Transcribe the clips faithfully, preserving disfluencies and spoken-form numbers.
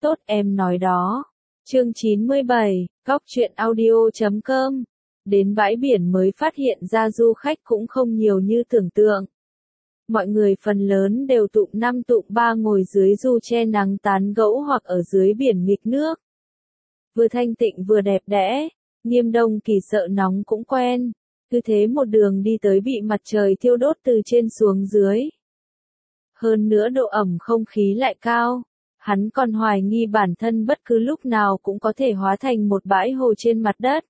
Tốt em nói đó. Chương chín mươi bảy, Góc truyện audio chấm com. Đến bãi biển mới phát hiện ra du khách cũng không nhiều như tưởng tượng. Mọi người phần lớn đều tụm năm tụm ba ngồi dưới du che nắng tán gẫu hoặc ở dưới biển nghịch nước. Vừa thanh tịnh vừa đẹp đẽ, Nghiêm Đông Kỳ sợ nóng cũng quen, cứ thế một đường đi tới bị mặt trời thiêu đốt từ trên xuống dưới. Hơn nữa độ ẩm không khí lại cao, hắn còn hoài nghi bản thân bất cứ lúc nào cũng có thể hóa thành một bãi hồ trên mặt đất.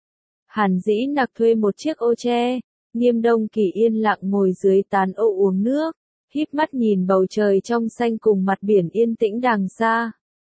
Hàn Dĩ Nặc thuê một chiếc ô tre, Nghiêm Đông Kỳ yên lặng ngồi dưới tán ô uống nước, híp mắt nhìn bầu trời trong xanh cùng mặt biển yên tĩnh đằng xa.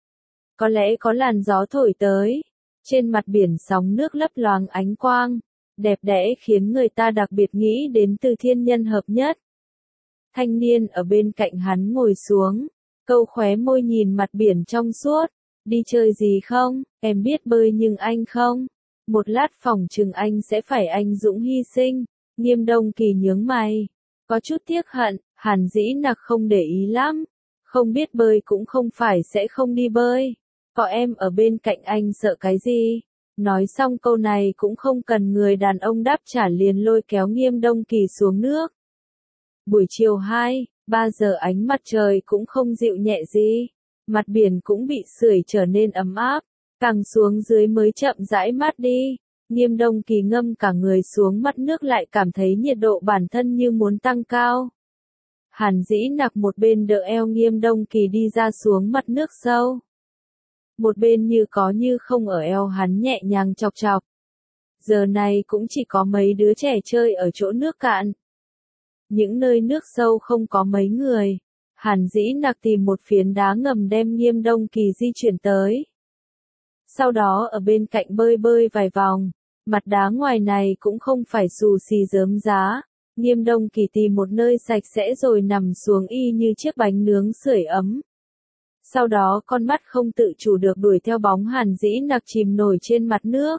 Có lẽ có làn gió thổi tới, trên mặt biển sóng nước lấp loáng ánh quang, đẹp đẽ khiến người ta đặc biệt nghĩ đến từ thiên nhân hợp nhất. Thanh niên ở bên cạnh hắn ngồi xuống, câu khóe môi nhìn mặt biển trong suốt, đi chơi gì không, em biết bơi nhưng anh không. Một lát phỏng chừng anh sẽ phải anh dũng hy sinh. Nghiêm Đông Kỳ nhướng mày, có chút tiếc hận, Hàn Dĩ Nặc không để ý lắm, không biết bơi cũng không phải sẽ không đi bơi. Có em ở bên cạnh anh sợ cái gì? Nói xong câu này cũng không cần người đàn ông đáp trả liền lôi kéo Nghiêm Đông Kỳ xuống nước. Buổi chiều hai, ba giờ ánh mặt trời cũng không dịu nhẹ gì, mặt biển cũng bị sưởi trở nên ấm áp, càng xuống dưới mới chậm rãi mát đi. Nghiêm Đông Kỳ ngâm cả người xuống mặt nước lại cảm thấy nhiệt độ bản thân như muốn tăng cao. Hàn Dĩ Nặc một bên đỡ eo Nghiêm Đông Kỳ đi ra xuống mặt nước sâu, một bên như có như không ở eo hắn nhẹ nhàng chọc chọc. Giờ này cũng chỉ có mấy đứa trẻ chơi ở chỗ nước cạn. Những nơi nước sâu không có mấy người, Hàn Dĩ Nặc tìm một phiến đá ngầm đem Nghiêm Đông Kỳ di chuyển tới. Sau đó ở bên cạnh bơi bơi vài vòng, mặt đá ngoài này cũng không phải xù xì rớm rá. Nghiêm Đông Kỳ tìm một nơi sạch sẽ rồi nằm xuống y như chiếc bánh nướng sưởi ấm. Sau đó con mắt không tự chủ được đuổi theo bóng Hàn Dĩ Nặc chìm nổi trên mặt nước.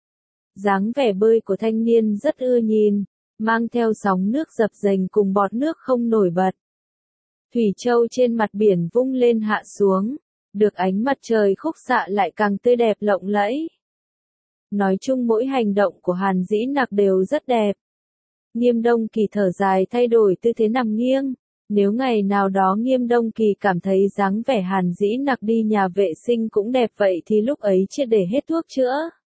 Dáng vẻ bơi của thanh niên rất ưa nhìn, mang theo sóng nước dập dềnh cùng bọt nước không nổi bật. Thủy châu trên mặt biển vung lên hạ xuống, được ánh mặt trời khúc xạ lại càng tươi đẹp lộng lẫy. Nói chung mỗi hành động của Hàn Dĩ Nặc đều rất đẹp. Nghiêm Đông Kỳ thở dài thay đổi tư thế nằm nghiêng. Nếu ngày nào đó Nghiêm Đông Kỳ cảm thấy dáng vẻ Hàn Dĩ Nặc đi nhà vệ sinh cũng đẹp vậy thì lúc ấy triệt để hết thuốc chữa.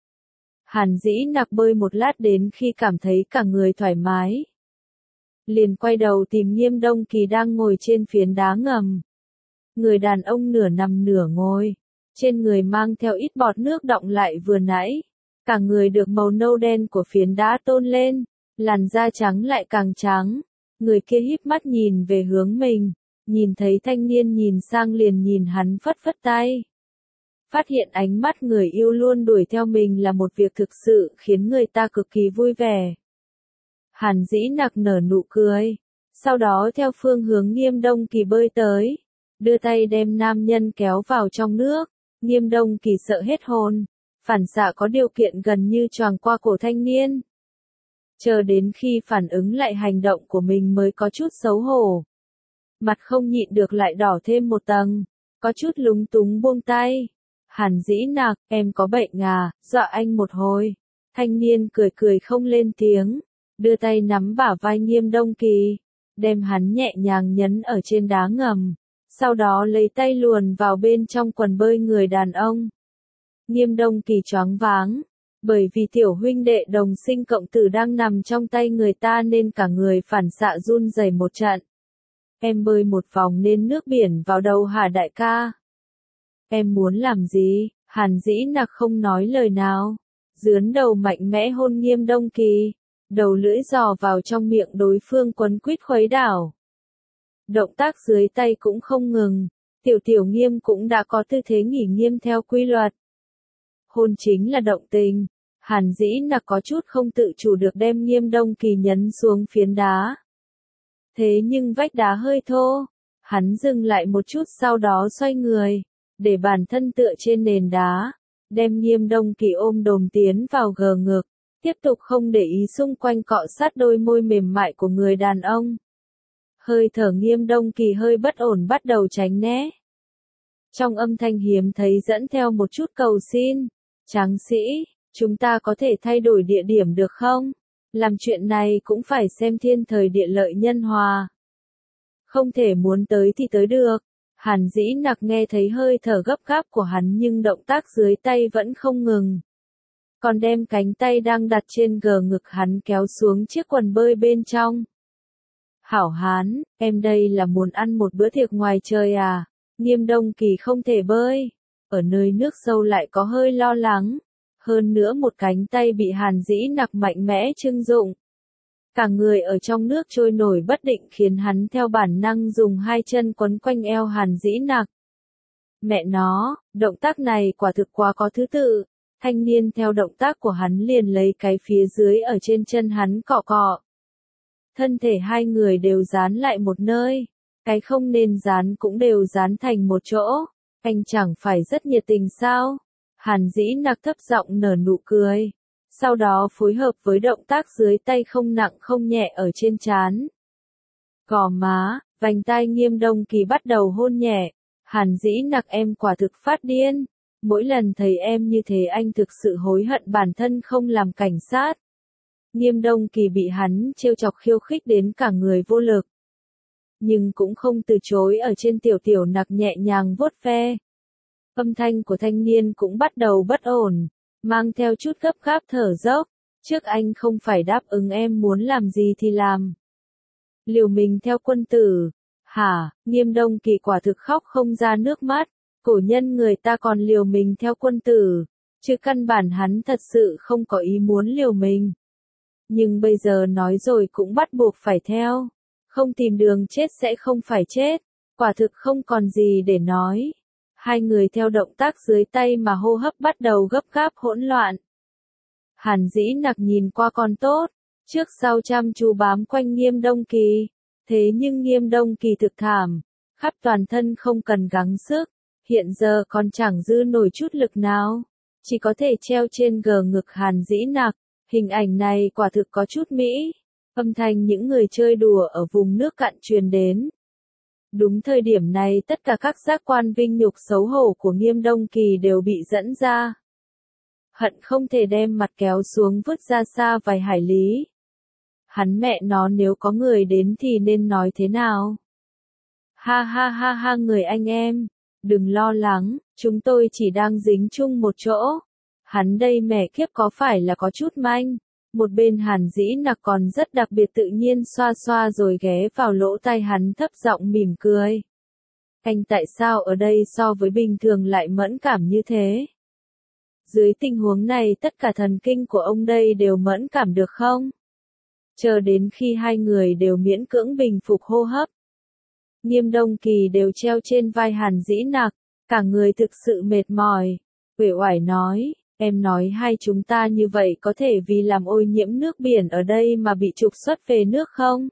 Hàn Dĩ Nặc bơi một lát đến khi cảm thấy cả người thoải mái, liền quay đầu tìm Nghiêm Đông Kỳ đang ngồi trên phiến đá ngầm. Người đàn ông nửa nằm nửa ngồi, trên người mang theo ít bọt nước đọng lại vừa nãy, cả người được màu nâu đen của phiến đá tôn lên, làn da trắng lại càng trắng. Người kia híp mắt nhìn về hướng mình, nhìn thấy thanh niên nhìn sang liền nhìn hắn phất phất tay. Phát hiện ánh mắt người yêu luôn đuổi theo mình là một việc thực sự khiến người ta cực kỳ vui vẻ. Hàn Dĩ Nặc nở nụ cười, sau đó theo phương hướng Nghiêm Đông Kỳ bơi tới, đưa tay đem nam nhân kéo vào trong nước. Nghiêm Đông Kỳ sợ hết hồn, phản xạ có điều kiện gần như choàng qua cổ thanh niên. Chờ đến khi phản ứng lại hành động của mình mới có chút xấu hổ. Mặt không nhịn được lại đỏ thêm một tầng, có chút lúng túng buông tay. Hàn Dĩ Nặc, em có bệnh à, dọa anh một hồi. Thanh niên cười cười không lên tiếng, đưa tay nắm bả vai Nghiêm Đông Kỳ, đem hắn nhẹ nhàng nhấn ở trên đá ngầm, sau đó lấy tay luồn vào bên trong quần bơi người đàn ông. Nghiêm Đông Kỳ choáng váng, bởi vì tiểu huynh đệ đồng sinh cộng tử đang nằm trong tay người ta nên cả người phản xạ run rẩy một trận. Em bơi một vòng nên nước biển vào đầu hả đại ca? Em muốn làm gì? Hàn Dĩ Nặc không nói lời nào, dướn đầu mạnh mẽ hôn Nghiêm Đông Kỳ, đầu lưỡi dò vào trong miệng đối phương quấn quýt khuấy đảo. Động tác dưới tay cũng không ngừng, tiểu tiểu Nghiêm cũng đã có tư thế nghỉ nghiêm theo quy luật. Hôn chính là động tình, Hàn Dĩ Nặc có chút không tự chủ được đem Nghiêm Đông Kỳ nhấn xuống phiến đá. Thế nhưng vách đá hơi thô, hắn dừng lại một chút sau đó xoay người, để bản thân tựa trên nền đá, đem Nghiêm Đông Kỳ ôm đồm tiến vào gờ ngực, tiếp tục không để ý xung quanh cọ sát đôi môi mềm mại của người đàn ông. Hơi thở Nghiêm Đông Kỳ hơi bất ổn bắt đầu tránh né. Trong âm thanh hiếm thấy dẫn theo một chút cầu xin. Tráng sĩ, chúng ta có thể thay đổi địa điểm được không? Làm chuyện này cũng phải xem thiên thời địa lợi nhân hòa. Không thể muốn tới thì tới được. Hàn Dĩ Nặc nghe thấy hơi thở gấp gáp của hắn nhưng động tác dưới tay vẫn không ngừng. Còn đem cánh tay đang đặt trên gờ ngực hắn kéo xuống chiếc quần bơi bên trong. Hảo Hán, em đây là muốn ăn một bữa tiệc ngoài trời à? Nghiêm Đông Kỳ không thể bơi. Ở nơi nước sâu lại có hơi lo lắng. Hơn nữa một cánh tay bị Hàn Dĩ Nặc mạnh mẽ trưng dụng. Cả người ở trong nước trôi nổi bất định khiến hắn theo bản năng dùng hai chân quấn quanh eo Hàn Dĩ Nặc. Mẹ nó, động tác này quả thực quá có thứ tự. Thanh niên theo động tác của hắn liền lấy cái phía dưới ở trên chân hắn cọ cọ. Thân thể hai người đều dán lại một nơi. Cái không nên dán cũng đều dán thành một chỗ. Anh chẳng phải rất nhiệt tình sao? Hàn Dĩ Nặc thấp giọng nở nụ cười. Sau đó phối hợp với động tác dưới tay không nặng không nhẹ ở trên trán. Gò má, vành tai Nghiêm Đông Kỳ bắt đầu hôn nhẹ. Hàn Dĩ Nặc em quả thực phát điên. Mỗi lần thấy em như thế anh thực sự hối hận bản thân không làm cảnh sát. Nghiêm Đông Kỳ bị hắn trêu chọc khiêu khích đến cả người vô lực. Nhưng cũng không từ chối ở trên tiểu tiểu nặc nhẹ nhàng vuốt ve. Âm thanh của thanh niên cũng bắt đầu bất ổn, mang theo chút gấp gáp thở dốc. Trước anh không phải đáp ứng em muốn làm gì thì làm. Liều mình theo quân tử. Hả, Nghiêm Đông Kỳ quả thực khóc không ra nước mắt. Cổ nhân người ta còn liều mình theo quân tử. Chứ căn bản hắn thật sự không có ý muốn liều mình. Nhưng bây giờ nói rồi cũng bắt buộc phải theo. Không tìm đường chết sẽ không phải chết. Quả thực không còn gì để nói. Hai người theo động tác dưới tay mà hô hấp bắt đầu gấp gáp hỗn loạn. Hàn Dĩ Nặc nhìn qua còn tốt. Trước sau chăm chú bám quanh Nghiêm Đông Kỳ. Thế nhưng Nghiêm Đông Kỳ thực thảm. Khắp toàn thân không cần gắng sức. Hiện giờ còn chẳng dư nổi chút lực nào. Chỉ có thể treo trên gờ ngực Hàn Dĩ Nặc. Hình ảnh này quả thực có chút mỹ. Âm thanh những người chơi đùa ở vùng nước cạn truyền đến. Đúng thời điểm này tất cả các giác quan vinh nhục xấu hổ của Nghiêm Đông Kỳ đều bị dẫn ra. Hận không thể đem mặt kéo xuống vứt ra xa vài hải lý. Hắn mẹ nó nếu có người đến thì nên nói thế nào? Ha ha ha ha người anh em, đừng lo lắng, chúng tôi chỉ đang dính chung một chỗ. Hắn đây mẹ kiếp có phải là có chút manh. Một bên Hàn Dĩ Nặc còn rất đặc biệt tự nhiên xoa xoa rồi ghé vào lỗ tai hắn thấp giọng mỉm cười. Anh tại sao ở đây so với bình thường lại mẫn cảm như thế? Dưới tình huống này tất cả thần kinh của ông đây đều mẫn cảm được không? Chờ đến khi hai người đều miễn cưỡng bình phục hô hấp. Nghiêm Đông Kỳ đều treo trên vai Hàn Dĩ Nặc, cả người thực sự mệt mỏi. Uể oải nói. Em nói hai chúng ta như vậy có thể vì làm ô nhiễm nước biển ở đây mà bị trục xuất về nước không?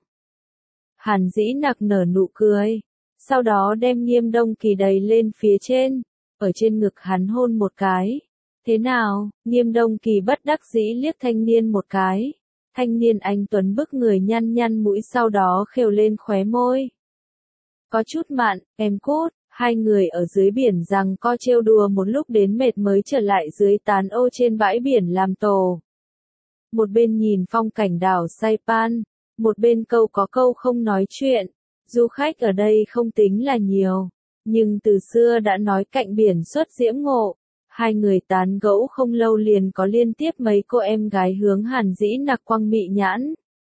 Hàn Dĩ Nặc nở nụ cười. Sau đó đem Nghiêm Đông Kỳ đẩy lên phía trên. Ở trên ngực hắn hôn một cái. Thế nào? Nghiêm Đông Kỳ bất đắc dĩ liếc thanh niên một cái. Thanh niên anh tuấn bức người nhăn nhăn mũi sau đó khều lên khóe môi. Có chút mặn, em cút. Hai người ở dưới biển giằng co trêu đùa một lúc đến mệt mới trở lại dưới tán ô trên bãi biển làm tổ. Một bên nhìn phong cảnh đảo Saipan, một bên câu có câu không nói chuyện. Du khách ở đây không tính là nhiều, nhưng từ xưa đã nói cạnh biển xuất diễm ngộ. Hai người tán gẫu không lâu liền có liên tiếp mấy cô em gái hướng Hàn Dĩ Nặc quăng mị nhãn.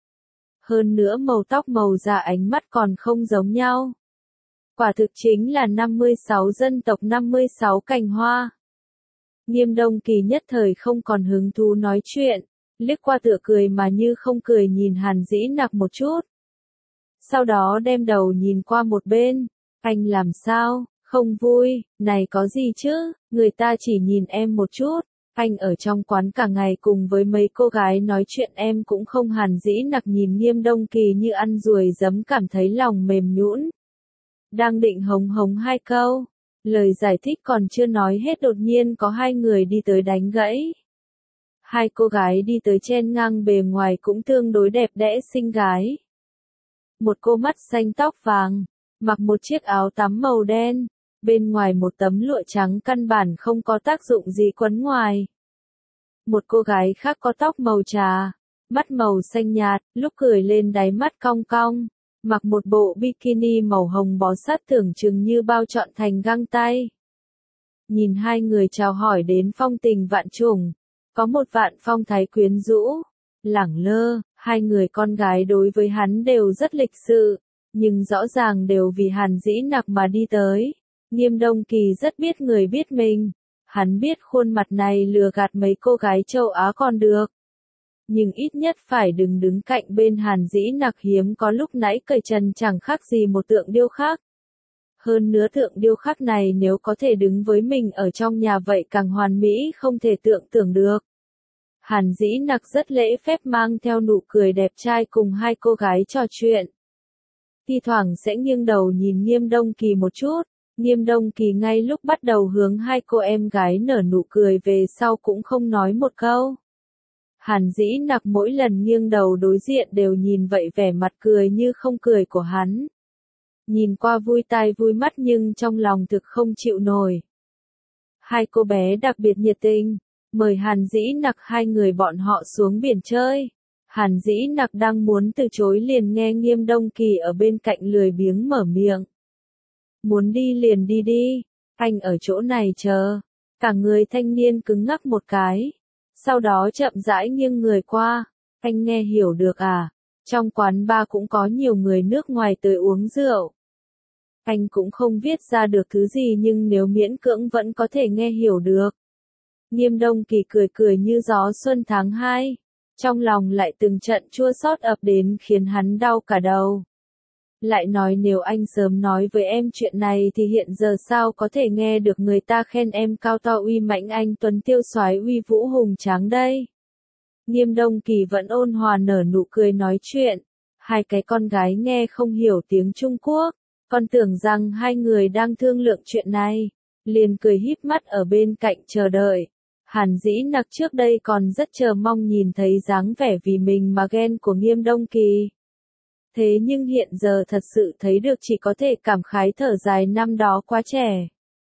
Hơn nữa màu tóc màu da ánh mắt còn không giống nhau. Quả thực chính là năm mươi sáu dân tộc năm mươi sáu cành hoa. Nghiêm Đông Kỳ nhất thời không còn hứng thú nói chuyện, liếc qua tựa cười mà như không cười nhìn Hàn Dĩ Nặc một chút. Sau đó đem đầu nhìn qua một bên, anh làm sao, không vui, này có gì chứ, người ta chỉ nhìn em một chút, anh ở trong quán cả ngày cùng với mấy cô gái nói chuyện em cũng không. Hàn Dĩ Nặc nhìn Nghiêm Đông Kỳ như ăn ruồi giấm cảm thấy lòng mềm nhũn. Đang định hống hống hai câu, lời giải thích còn chưa nói hết đột nhiên có hai người đi tới đánh gãy. Hai cô gái đi tới chen ngang bề ngoài cũng tương đối đẹp đẽ xinh gái. Một cô mắt xanh tóc vàng, mặc một chiếc áo tắm màu đen, bên ngoài một tấm lụa trắng căn bản không có tác dụng gì quấn ngoài. Một cô gái khác có tóc màu trà, mắt màu xanh nhạt, lúc cười lên đáy mắt cong cong, mặc một bộ bikini màu hồng bó sát tưởng chừng như bao trọn thành găng tay. Nhìn hai người chào hỏi đến phong tình vạn trùng, có một vạn phong thái quyến rũ, lẳng lơ, hai người con gái đối với hắn đều rất lịch sự, nhưng rõ ràng đều vì Hàn Dĩ Nặc mà đi tới. Nghiêm Đông Kỳ rất biết người biết mình, hắn biết khuôn mặt này lừa gạt mấy cô gái châu Á còn được. Nhưng ít nhất phải đừng đứng cạnh bên Hàn Dĩ Nặc hiếm có lúc nãy cởi trần chẳng khác gì một tượng điêu khắc. Hơn nữa tượng điêu khắc này nếu có thể đứng với mình ở trong nhà vậy càng hoàn mỹ không thể tưởng tượng được. Hàn Dĩ Nặc rất lễ phép mang theo nụ cười đẹp trai cùng hai cô gái trò chuyện. Thi thoảng sẽ nghiêng đầu nhìn Nghiêm Đông Kỳ một chút, Nghiêm Đông Kỳ ngay lúc bắt đầu hướng hai cô em gái nở nụ cười về sau cũng không nói một câu. Hàn Dĩ Nặc mỗi lần nghiêng đầu đối diện đều nhìn vậy vẻ mặt cười như không cười của hắn. Nhìn qua vui tai vui mắt nhưng trong lòng thực không chịu nổi. Hai cô bé đặc biệt nhiệt tình, mời Hàn Dĩ Nặc hai người bọn họ xuống biển chơi. Hàn Dĩ Nặc đang muốn từ chối liền nghe Nghiêm Đông Kỳ ở bên cạnh lười biếng mở miệng. Muốn đi liền đi đi, anh ở chỗ này chờ. Cả người thanh niên cứng ngắc một cái. Sau đó chậm rãi nghiêng người qua. Anh nghe hiểu được à? Trong quán bar cũng có nhiều người nước ngoài tới uống rượu. Anh cũng không viết ra được thứ gì nhưng nếu miễn cưỡng vẫn có thể nghe hiểu được. Nghiêm Đông Kỳ cười cười như gió xuân tháng hai. Trong lòng lại từng trận chua xót ập đến khiến hắn đau cả đầu. Lại nói nếu anh sớm nói với em chuyện này thì hiện giờ sao có thể nghe được người ta khen em cao to uy mãnh anh tuấn tiêu soái uy vũ hùng tráng đây. Nghiêm Đông Kỳ vẫn ôn hòa nở nụ cười nói chuyện. Hai cái con gái nghe không hiểu tiếng Trung Quốc, còn tưởng rằng hai người đang thương lượng chuyện này, liền cười híp mắt ở bên cạnh chờ đợi. Hàn Dĩ Nặc trước đây còn rất chờ mong nhìn thấy dáng vẻ vì mình mà ghen của Nghiêm Đông Kỳ. Thế nhưng hiện giờ thật sự thấy được chỉ có thể cảm khái thở dài năm đó quá trẻ.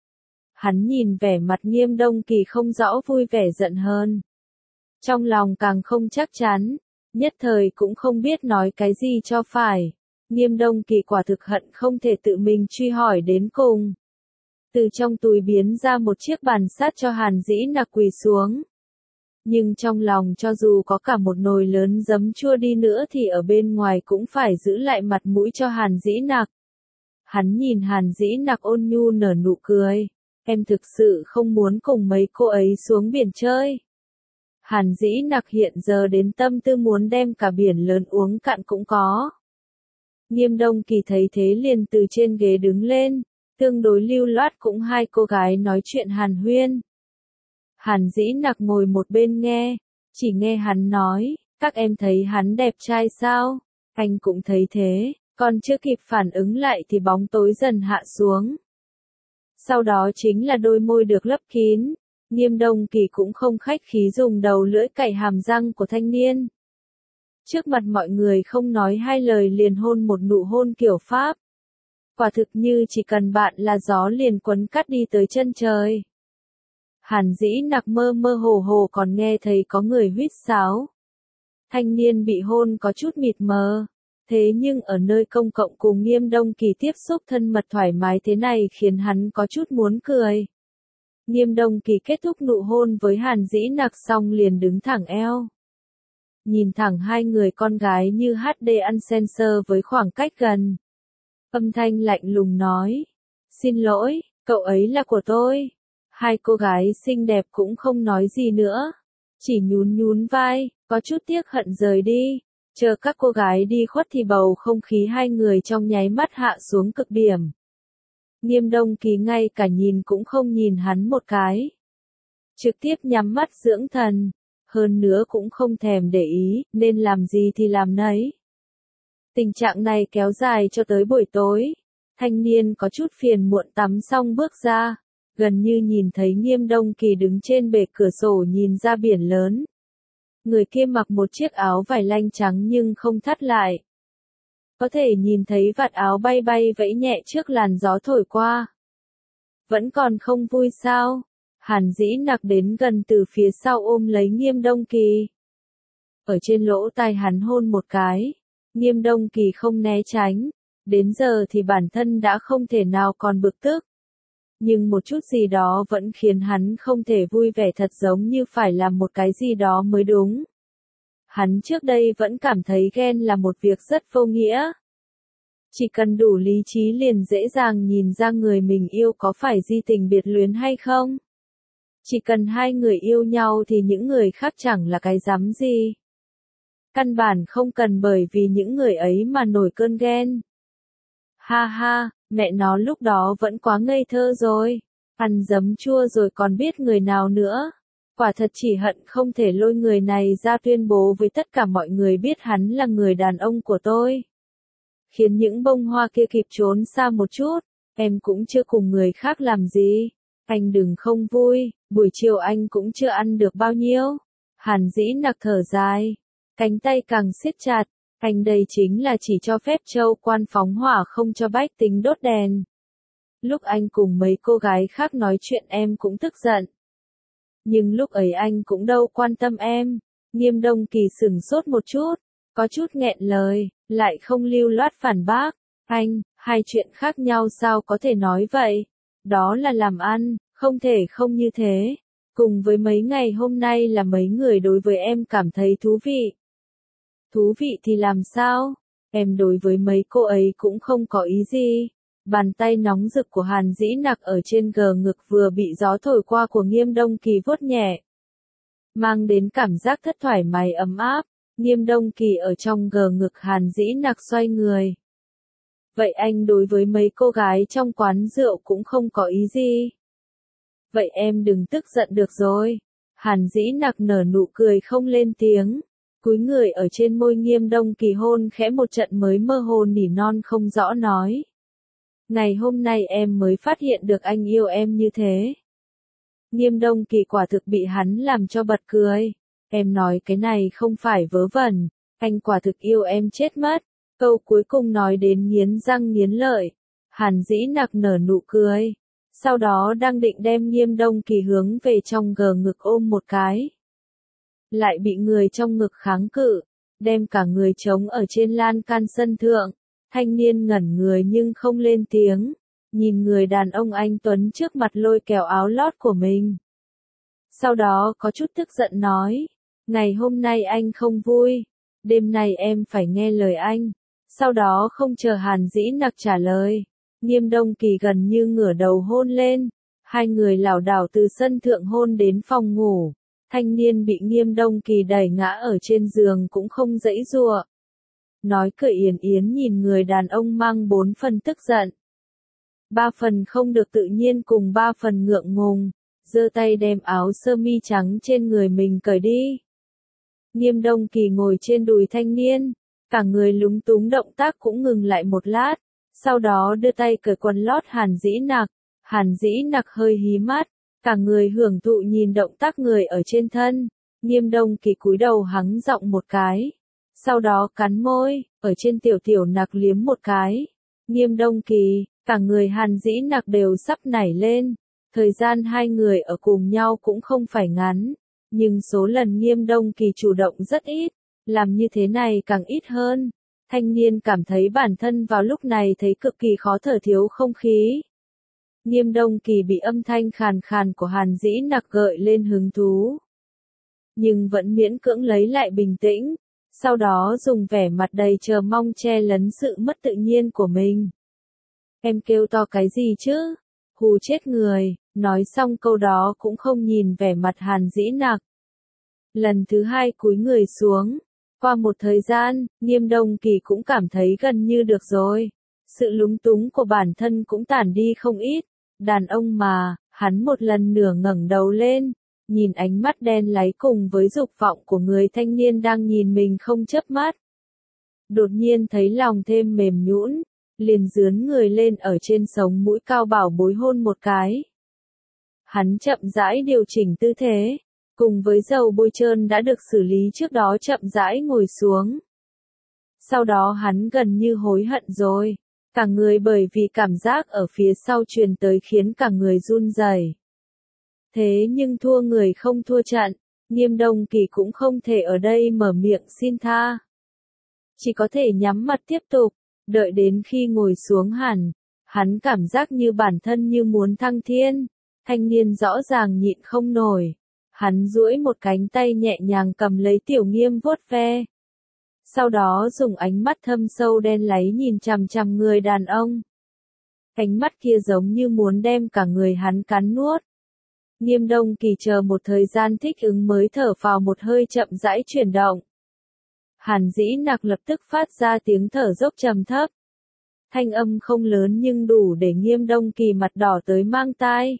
Hắn nhìn vẻ mặt Nghiêm Đông Kỳ không rõ vui vẻ giận hơn. Trong lòng càng không chắc chắn, nhất thời cũng không biết nói cái gì cho phải. Nghiêm Đông Kỳ quả thực hận không thể tự mình truy hỏi đến cùng. Từ trong túi biến ra một chiếc bàn sắt cho Hàn Dĩ Nặc quỳ xuống. Nhưng trong lòng cho dù có cả một nồi lớn giấm chua đi nữa thì ở bên ngoài cũng phải giữ lại mặt mũi cho Hàn Dĩ Nặc. Hắn nhìn Hàn Dĩ Nặc ôn nhu nở nụ cười. Em thực sự không muốn cùng mấy cô ấy xuống biển chơi. Hàn Dĩ Nặc hiện giờ đến tâm tư muốn đem cả biển lớn uống cạn cũng có. Nghiêm Đông Kỳ thấy thế liền từ trên ghế đứng lên, tương đối lưu loát cũng hai cô gái nói chuyện hàn huyên. Hàn Dĩ Nặc ngồi một bên nghe, chỉ nghe hắn nói, các em thấy hắn đẹp trai sao? Anh cũng thấy thế, còn chưa kịp phản ứng lại thì bóng tối dần hạ xuống. Sau đó chính là đôi môi được lấp kín, Nghiêm Đông Kỳ cũng không khách khí dùng đầu lưỡi cạy hàm răng của thanh niên. Trước mặt mọi người không nói hai lời liền hôn một nụ hôn kiểu Pháp. Quả thực như chỉ cần bạn là gió liền quấn cắt đi tới chân trời. Hàn Dĩ Nặc mơ mơ hồ hồ còn nghe thấy có người huýt sáo. Thanh niên bị hôn có chút mịt mờ. Thế nhưng ở nơi công cộng cùng Nghiêm Đông Kỳ tiếp xúc thân mật thoải mái thế này khiến hắn có chút muốn cười. Nghiêm Đông Kỳ kết thúc nụ hôn với Hàn Dĩ Nặc xong liền đứng thẳng eo. Nhìn thẳng hai người con gái như hát đê ăn sensor với khoảng cách gần. Âm thanh lạnh lùng nói. Xin lỗi, cậu ấy là của tôi. Hai cô gái xinh đẹp cũng không nói gì nữa. Chỉ nhún nhún vai, có chút tiếc hận rời đi. Chờ các cô gái đi khuất thì bầu không khí hai người trong nháy mắt hạ xuống cực điểm. Nghiêm Đông Kỳ ngay cả nhìn cũng không nhìn hắn một cái. Trực tiếp nhắm mắt dưỡng thần. Hơn nữa cũng không thèm để ý, nên làm gì thì làm nấy. Tình trạng này kéo dài cho tới buổi tối. Thanh niên có chút phiền muộn tắm xong bước ra. Gần như nhìn thấy Nghiêm Đông Kỳ đứng trên bệ cửa sổ nhìn ra biển lớn. Người kia mặc một chiếc áo vải lanh trắng nhưng không thắt lại. Có thể nhìn thấy vạt áo bay bay vẫy nhẹ trước làn gió thổi qua. Vẫn còn không vui sao? Hàn Dĩ Nặc đến gần từ phía sau ôm lấy Nghiêm Đông Kỳ. Ở trên lỗ tai hắn hôn một cái. Nghiêm Đông Kỳ không né tránh. Đến giờ thì bản thân đã không thể nào còn bực tức. Nhưng một chút gì đó vẫn khiến hắn không thể vui vẻ, thật giống như phải làm một cái gì đó mới đúng. Hắn trước đây vẫn cảm thấy ghen là một việc rất vô nghĩa. Chỉ cần đủ lý trí liền dễ dàng nhìn ra người mình yêu có phải di tình biệt luyến hay không. Chỉ cần hai người yêu nhau thì những người khác chẳng là cái rắm gì. Căn bản không cần bởi vì những người ấy mà nổi cơn ghen. Ha ha, mẹ nó lúc đó vẫn quá ngây thơ rồi. Ăn giấm chua rồi còn biết người nào nữa. Quả thật chỉ hận không thể lôi người này ra tuyên bố với tất cả mọi người biết hắn là người đàn ông của tôi. Khiến những bông hoa kia kịp trốn xa một chút. Em cũng chưa cùng người khác làm gì. Anh đừng không vui, buổi chiều anh cũng chưa ăn được bao nhiêu. Hàn Dĩ Nặc thở dài. Cánh tay càng siết chặt. Anh đây chính là chỉ cho phép Châu Quan phóng hỏa không cho bách tính đốt đèn. Lúc anh cùng mấy cô gái khác nói chuyện em cũng tức giận. Nhưng lúc ấy anh cũng đâu quan tâm em. Nghiêm Đông Kỳ sửng sốt một chút, có chút nghẹn lời, lại không lưu loát phản bác. Anh, hai chuyện khác nhau sao có thể nói vậy? Đó là làm ăn, không thể không như thế. Cùng với mấy ngày hôm nay là mấy người đối với em cảm thấy thú vị. Thú vị thì làm sao? Em đối với mấy cô ấy cũng không có ý gì. Bàn tay nóng rực của Hàn Dĩ Nặc ở trên gờ ngực vừa bị gió thổi qua của Nghiêm Đông Kỳ vuốt nhẹ. Mang đến cảm giác thất thoải mái ấm áp. Nghiêm Đông Kỳ ở trong gờ ngực Hàn Dĩ Nặc xoay người. Vậy anh đối với mấy cô gái trong quán rượu cũng không có ý gì. Vậy em đừng tức giận được rồi. Hàn Dĩ Nặc nở nụ cười không lên tiếng. Cúi người ở trên môi Nghiêm Đông Kỳ hôn khẽ một trận mới mơ hồ nỉ non không rõ nói. Ngày hôm nay em mới phát hiện được anh yêu em như thế. Nghiêm Đông Kỳ quả thực bị hắn làm cho bật cười. Em nói cái này không phải vớ vẩn, anh quả thực yêu em chết mất. Câu cuối cùng nói đến nghiến răng nghiến lợi. Hàn Dĩ Nặc nở nụ cười. Sau đó đang định đem Nghiêm Đông Kỳ hướng về trong gờ ngực ôm một cái. Lại bị người trong ngực kháng cự, đem cả người trống ở trên lan can sân thượng. Thanh niên ngẩn người nhưng không lên tiếng, nhìn người đàn ông anh tuấn trước mặt lôi kéo áo lót của mình. Sau đó có chút tức giận nói, ngày hôm nay anh không vui, đêm nay em phải nghe lời anh. Sau đó không chờ Hàn Dĩ Nặc trả lời, Nghiêm Đông Kỳ gần như ngửa đầu hôn lên, hai người lảo đảo từ sân thượng hôn đến phòng ngủ. Thanh niên bị Nghiêm Đông Kỳ đẩy ngã ở trên giường cũng không giãy giụa. Nói cười yến yến nhìn người đàn ông mang bốn phần tức giận. Ba phần không được tự nhiên cùng ba phần ngượng ngùng, giơ tay đem áo sơ mi trắng trên người mình cởi đi. Nghiêm Đông Kỳ ngồi trên đùi thanh niên, cả người lúng túng động tác cũng ngừng lại một lát, sau đó đưa tay cởi quần lót Hàn Dĩ Nặc. Hàn Dĩ Nặc hơi hí mắt, cả người hưởng thụ nhìn động tác người ở trên thân. Nghiêm Đông Kỳ cúi đầu hắng giọng một cái. Sau đó cắn môi, ở trên tiểu tiểu nặc liếm một cái. Nghiêm Đông Kỳ, cả người Hàn Dĩ Nặc đều sắp nảy lên. Thời gian hai người ở cùng nhau cũng không phải ngắn. Nhưng số lần Nghiêm Đông Kỳ chủ động rất ít. Làm như thế này càng ít hơn. Thanh niên cảm thấy bản thân vào lúc này thấy cực kỳ khó thở, thiếu không khí. Nghiêm Đông Kỳ bị âm thanh khàn khàn của Hàn Dĩ Nặc gợi lên hứng thú. Nhưng vẫn miễn cưỡng lấy lại bình tĩnh. Sau đó dùng vẻ mặt đầy chờ mong che lấn sự mất tự nhiên của mình. Em kêu to cái gì chứ? Hù chết người. Nói xong câu đó cũng không nhìn vẻ mặt Hàn Dĩ Nặc. Lần thứ hai cúi người xuống. Qua một thời gian, Nghiêm Đông Kỳ cũng cảm thấy gần như được rồi. Sự lúng túng của bản thân cũng tản đi không ít. Đàn ông mà, hắn một lần nửa ngẩng đầu lên. Nhìn ánh mắt đen láy cùng với dục vọng của người thanh niên đang nhìn mình không chớp mắt. Đột nhiên thấy lòng thêm mềm nhũn, liền dướn người lên ở trên sống mũi cao bảo bối hôn một cái. Hắn chậm rãi điều chỉnh tư thế, cùng với dầu bôi trơn đã được xử lý trước đó chậm rãi ngồi xuống. Sau đó hắn gần như hối hận rồi, Cả người bởi vì cảm giác ở phía sau truyền tới khiến cả người run rẩy. Thế nhưng thua người không thua trận, Nghiêm Đông Kỳ cũng không thể ở đây mở miệng xin tha. Chỉ có thể nhắm mặt tiếp tục, đợi đến khi ngồi xuống hẳn, hắn cảm giác như bản thân như muốn thăng thiên, thanh niên rõ ràng nhịn không nổi. Hắn duỗi một cánh tay nhẹ nhàng cầm lấy Tiểu Nghiêm vuốt ve. Sau đó dùng ánh mắt thâm sâu đen láy nhìn chằm chằm người đàn ông. Ánh mắt kia giống như muốn đem cả người hắn cắn nuốt. Nghiêm Đông Kỳ chờ một thời gian thích ứng mới thở vào một hơi chậm rãi chuyển động. Hàn Dĩ Nặc lập tức phát ra tiếng thở dốc trầm thấp. Thanh âm không lớn nhưng đủ để Nghiêm Đông Kỳ mặt đỏ tới mang tai.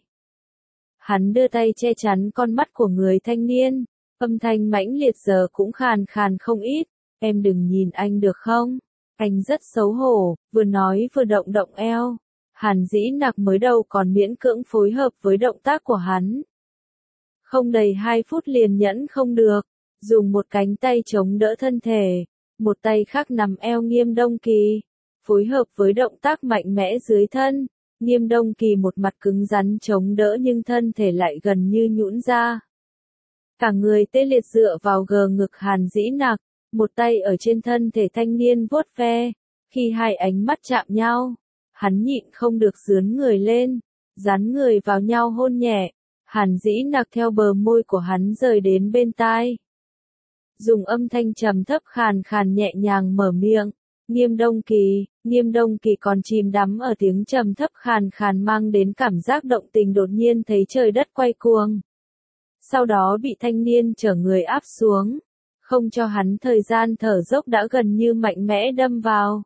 Hắn đưa tay che chắn con mắt của người thanh niên, âm thanh mãnh liệt giờ cũng khàn khàn không ít. Em đừng nhìn anh được không? Anh rất xấu hổ, vừa nói vừa động động eo. Hàn Dĩ Nặc mới đầu còn miễn cưỡng phối hợp với động tác của hắn. Không đầy hai phút liền nhẫn không được, dùng một cánh tay chống đỡ thân thể, một tay khác nằm eo Nghiêm Đông Kỳ, phối hợp với động tác mạnh mẽ dưới thân. Nghiêm Đông Kỳ một mặt cứng rắn chống đỡ nhưng thân thể lại gần như nhũn ra. Cả người tê liệt dựa vào gờ ngực Hàn Dĩ Nặc, một tay ở trên thân thể thanh niên vuốt ve. Khi hai ánh mắt chạm nhau, hắn nhịn không được dướn người lên, dán người vào nhau hôn nhẹ. Hàn Dĩ Nặc theo bờ môi của hắn rời đến bên tai. Dùng âm thanh trầm thấp khàn khàn nhẹ nhàng mở miệng. Nghiêm Đông Kỳ, Nghiêm Đông Kỳ còn chìm đắm ở tiếng trầm thấp khàn khàn mang đến cảm giác động tình đột nhiên thấy trời đất quay cuồng. Sau đó bị thanh niên chở người áp xuống, không cho hắn thời gian thở dốc đã gần như mạnh mẽ đâm vào.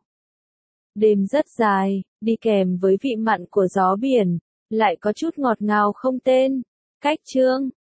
Đêm rất dài, đi kèm với vị mặn của gió biển, lại có chút ngọt ngào không tên. Cách chương